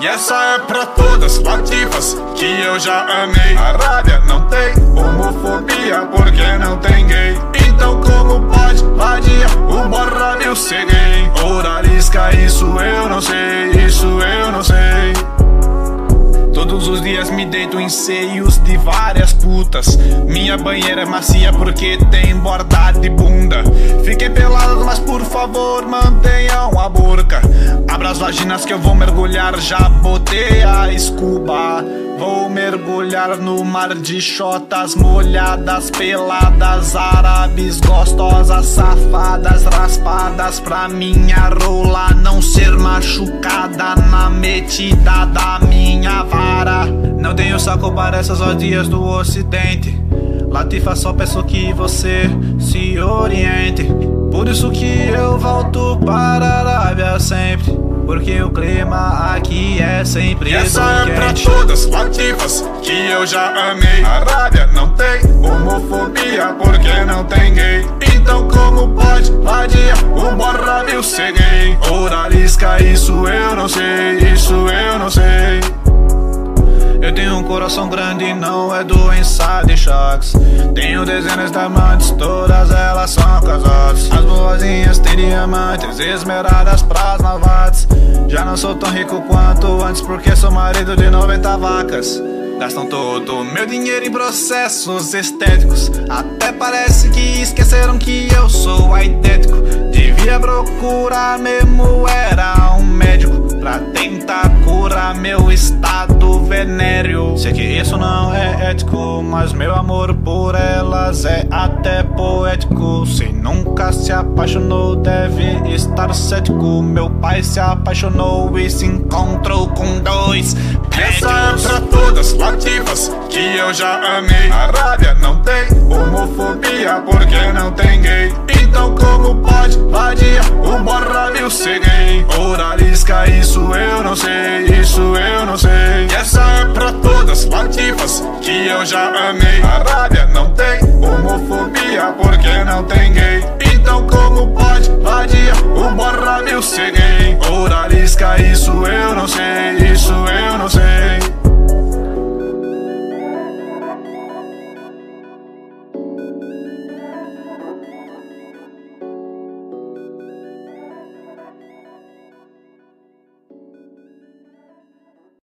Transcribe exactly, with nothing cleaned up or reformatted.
E essa é pra todas latifas que eu já amei. Arábia não tem homofobia porque não tem gay. Então como pode vadia o borra mil ser gay? Oralisca, isso eu não sei, isso eu não sei. Todos os dias me deito em seios de várias putas. Minha banheira é macia porque tem borda de bunda. Fiquem pelados, mas por favor mantenham a burca. Abra as vaginas que eu vou mergulhar. Já botei a escuba. Vou mergulhar no mar de chotas molhadas, peladas, árabes, gostosas, safadas, raspadas, pra minha rola não ser machucada na metida da minha vara. Não tenho saco para essas odias do ocidente. Latifa, só peço que você se oriente. Por isso que eu volto para a Arábia sempre, porque o clima aqui é sempre quente. E essa é pra todas latifas que eu já amei. Arábia não tem homofobia porque não tem gay. Então como pode vadia o borra mil ser gay? Oralisca, isso eu não sei, isso eu não sei. Eu tenho um coração grande e não é doença de choques. Tenho dezenas de amantes, todas elas são casadas. As boazinhas têm diamantes, esmeradas pras malvadas. Já não sou tão rico quanto antes porque sou marido de noventa vacas. Gastam todo meu dinheiro em processos estéticos. Até parece que esqueceram que eu sou aidético. Devia procurar mesmo, era um médico pra tentar curar meu estado venéreo. Sei que isso não é ético, mas meu amor por elas é até poético. Se nunca se apaixonou deve estar cético. Meu pai se apaixonou e se encontrou com dois prédios. Essa é pra todas latifas que eu já amei. Arábia não tem homofobia porque não tem gay. Então como pode vadia o borra mil ser gay? Oralisca, isso eu não sei, isso eu não sei. E essa é pra todas latifas que eu já amei. Arábia não tem homofobia porque não tem gay. Então como pode vadia o borra mil ser gay? Oralisca, isso eu não sei.